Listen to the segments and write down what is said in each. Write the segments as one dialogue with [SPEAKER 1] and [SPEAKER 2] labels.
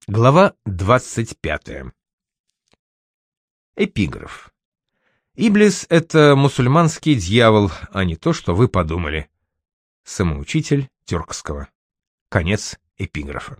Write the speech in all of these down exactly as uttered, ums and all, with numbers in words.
[SPEAKER 1] Глава двадцать пятая. Эпиграф. Иблис — это мусульманский дьявол, а не то, что вы подумали. Самоучитель тюркского. Конец эпиграфа.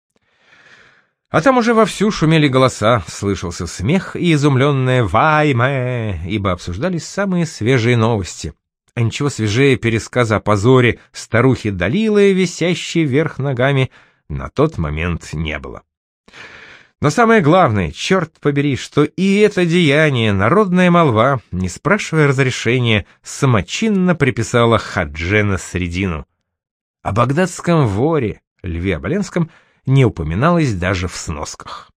[SPEAKER 1] А там уже вовсю шумели голоса, слышался смех и изумленное «Вай-мэ», ибо обсуждались самые свежие новости. А ничего свежее пересказа о позоре старухи Далилы, висящей вверх ногами, на тот момент не было. Но самое главное, черт побери, что и это деяние народная молва, не спрашивая разрешения, самочинно приписала Хадже Насреддину. О багдадском воре, Льве Оболенском, не упоминалось даже в сносках.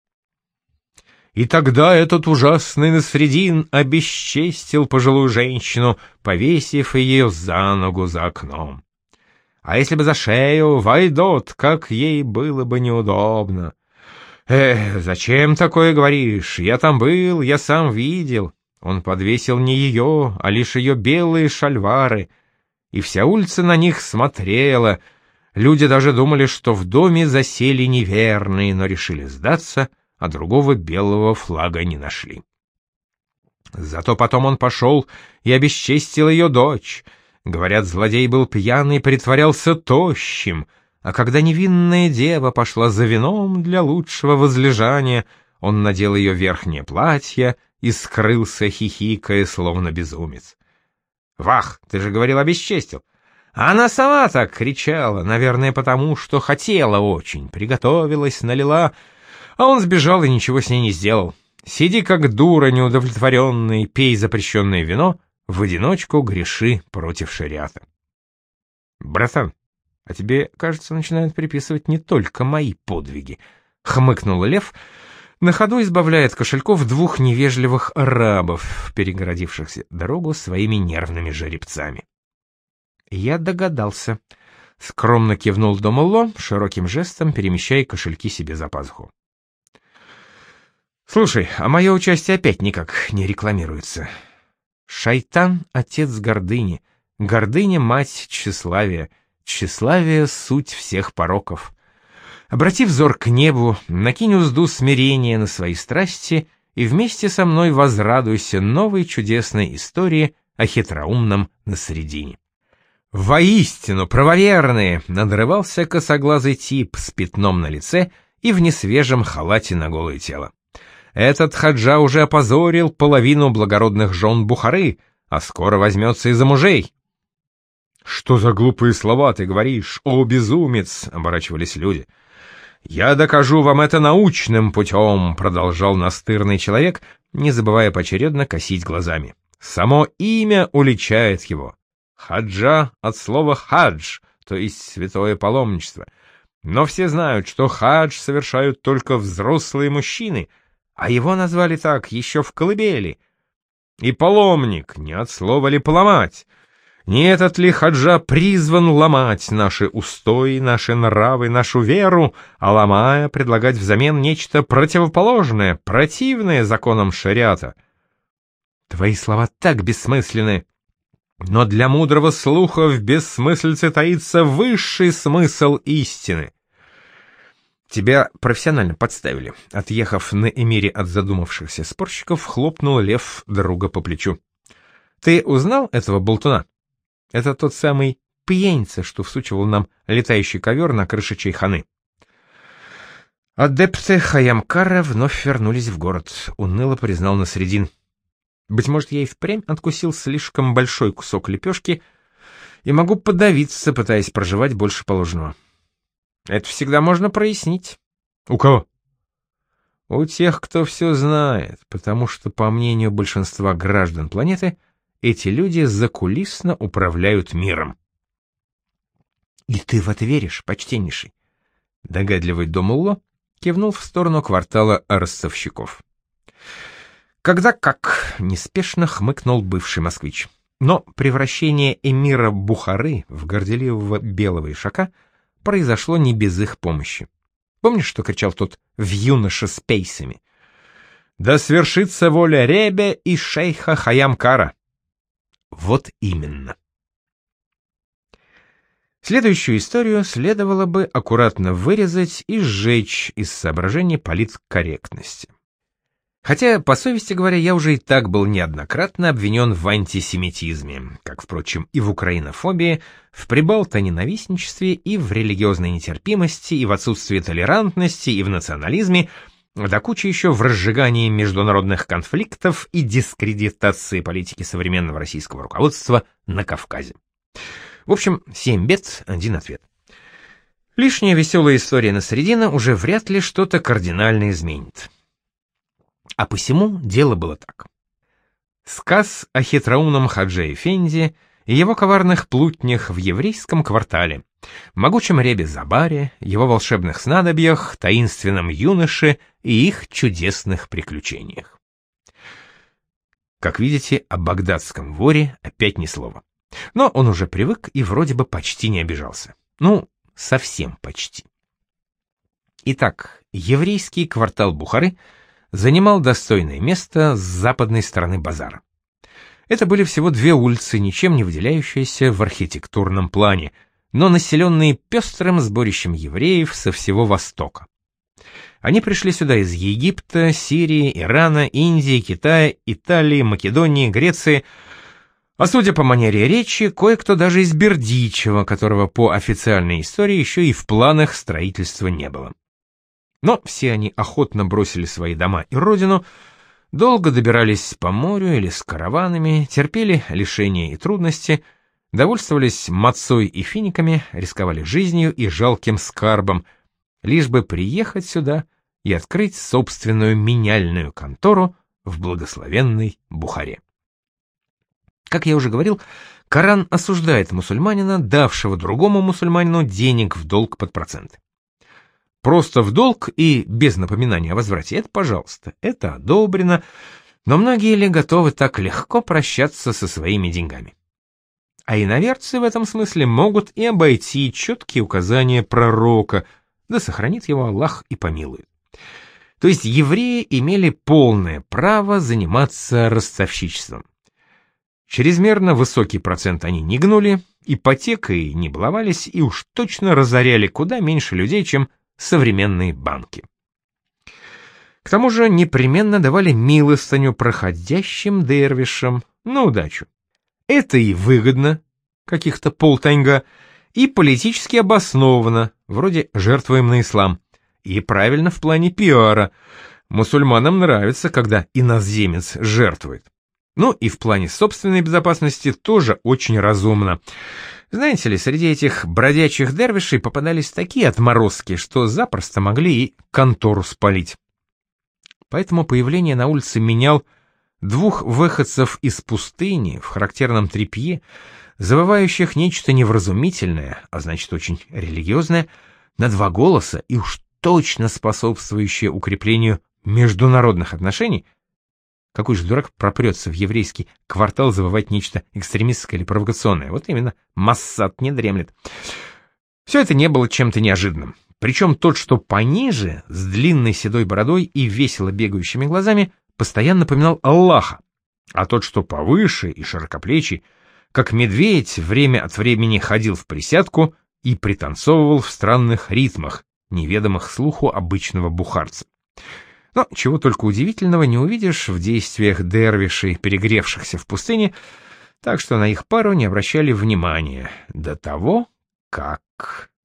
[SPEAKER 1] И тогда этот ужасный Насреддин обесчестил пожилую женщину, повесив ее за ногу за окном. А если бы за шею, войдот, как ей было бы неудобно. «Эх, зачем такое говоришь? Я там был, я сам видел». Он подвесил не ее, а лишь ее белые шальвары, и вся улица на них смотрела. Люди даже думали, что в доме засели неверные, но решили сдаться, а другого белого флага не нашли. Зато потом он пошел и обесчестил ее дочь. Говорят, злодей был пьяный и притворялся тощим, а когда невинная дева пошла за вином для лучшего возлежания, он надел ее верхнее платье и скрылся, хихикая, словно безумец. «Вах, ты же говорил, обесчестил!» А она сама так кричала, наверное, потому что хотела очень, приготовилась, налила, а он сбежал и ничего с ней не сделал. Сиди как дура неудовлетворенный, пей запрещенное вино, в одиночку греши против шариата. «Братан, а тебе, кажется, начинают приписывать не только мои подвиги», — хмыкнул Лев, на ходу избавляя от кошельков двух невежливых арабов, перегородившихся дорогу своими нервными жеребцами. «Я догадался», — скромно кивнул Домулло, широким жестом перемещая кошельки себе за пазуху. «Слушай, а мое участие опять никак не рекламируется. Шайтан — отец гордыни, гордыня — мать тщеславия, тщеславие — суть всех пороков. Обрати взор к небу, накинь узду смирения на свои страсти и вместе со мной возрадуйся новой чудесной истории о хитроумном Насреддине». «Воистину, правоверные!» — надрывался косоглазый тип с пятном на лице и в несвежем халате на голое тело. «Этот хаджа уже опозорил половину благородных жен Бухары, а скоро возьмется и за мужей». «Что за глупые слова ты говоришь, о безумец!» — оборачивались люди. «Я докажу вам это научным путем», — продолжал настырный человек, не забывая поочередно косить глазами. «Само имя уличает его. Хаджа от слова хадж, то есть святое паломничество. Но все знают, что хадж совершают только взрослые мужчины, а его назвали так еще в колыбели. И паломник не от слова ли поломать? Не этот ли хаджа призван ломать наши устои, наши нравы, нашу веру, а ломая предлагать взамен нечто противоположное, противное законам шариата? Твои слова так бессмысленны. Но для мудрого слуха в бессмыслице таится высший смысл истины. Тебя профессионально подставили. Отъехав на эмире от задумавшихся спорщиков, хлопнул Лев друга по плечу. Ты узнал этого болтуна? Это тот самый пьяница, что всучивал нам летающий ковер на крыше чайханы. Адепты Хаямкара вновь вернулись в город, уныло признал Насреддин. Быть может, я и впрямь откусил слишком большой кусок лепешки и могу подавиться, пытаясь проживать больше положенного. Это всегда можно прояснить. У кого? У тех, кто все знает, потому что, по мнению большинства граждан планеты, эти люди закулисно управляют миром. И ты в это веришь, почтеннейший? Догадливый Домулло кивнул в сторону квартала ростовщиков. Когда как, неспешно хмыкнул бывший москвич. Но превращение эмира Бухары в горделивого белого ишака произошло не без их помощи. Помнишь, что кричал тот в юноше с пейсами? «Да свершится воля Ребе и шейха Хаямкара». Вот именно. Следующую историю следовало бы аккуратно вырезать и сжечь из соображений политкорректности. Хотя, по совести говоря, я уже и так был неоднократно обвинен в антисемитизме, как, впрочем, и в украинофобии, в прибалтоненавистничестве, и в религиозной нетерпимости, и в отсутствии толерантности, и в национализме, да куча еще в разжигании международных конфликтов и дискредитации политики современного российского руководства на Кавказе. В общем, семь бед, один ответ. Лишняя веселая история на середину уже вряд ли что-то кардинально изменит. А посему дело было так. Сказ о хитроумном Хадже Эфенди и его коварных плутнях в еврейском квартале, могучем ребе Забаре, его волшебных снадобьях, таинственном юноше и их чудесных приключениях. Как видите, о багдадском воре опять ни слова. Но он уже привык и вроде бы почти не обижался. Ну, совсем почти. Итак, еврейский квартал Бухары занимал достойное место с западной стороны базара. Это были всего две улицы, ничем не выделяющиеся в архитектурном плане, но населенные пестрым сборищем евреев со всего Востока. Они пришли сюда из Египта, Сирии, Ирана, Индии, Китая, Италии, Македонии, Греции, а судя по манере речи, кое-кто даже из Бердичева, которого по официальной истории еще и в планах строительства не было. Но все они охотно бросили свои дома и родину, долго добирались по морю или с караванами, терпели лишения и трудности, довольствовались мацой и финиками, рисковали жизнью и жалким скарбом, лишь бы приехать сюда и открыть собственную меняльную контору в благословенной Бухаре. Как я уже говорил, Коран осуждает мусульманина, давшего другому мусульманину денег в долг под проценты. Просто в долг и без напоминания о возврате — это пожалуйста, это одобрено, но многие ли готовы так легко прощаться со своими деньгами? А иноверцы в этом смысле могут и обойти четкие указания пророка, да сохранит его Аллах и помилует. То есть евреи имели полное право заниматься ростовщичеством. Чрезмерно высокий процент они не гнули, ипотекой не баловались и уж точно разоряли куда меньше людей, чем современные банки. К тому же непременно давали милостыню проходящим дервишам на удачу. Это и выгодно, каких-то полтаньга, и политически обоснованно, вроде жертвуем на ислам, и правильно в плане пиара. Мусульманам нравится, когда иноземец жертвует. Ну и в плане собственной безопасности тоже очень разумно. Знаете ли, среди этих бродячих дервишей попадались такие отморозки, что запросто могли и контору спалить. Поэтому появление на улице менял двух выходцев из пустыни в характерном тряпье, завывающих нечто невразумительное, а значит очень религиозное, на два голоса и уж точно способствующее укреплению международных отношений. Какой же дурак пропрется в еврейский квартал завоевать нечто экстремистское или провокационное? Вот именно, Моссад не дремлет. Все это не было чем-то неожиданным. Причем тот, что пониже, с длинной седой бородой и весело бегающими глазами, постоянно напоминал Аллаха, а тот, что повыше и широкоплечий, как медведь, время от времени ходил в присядку и пританцовывал в странных ритмах, неведомых слуху обычного бухарца. Но чего только удивительного не увидишь в действиях дервишей, перегревшихся в пустыне, так что на их пару не обращали внимания. До того, как...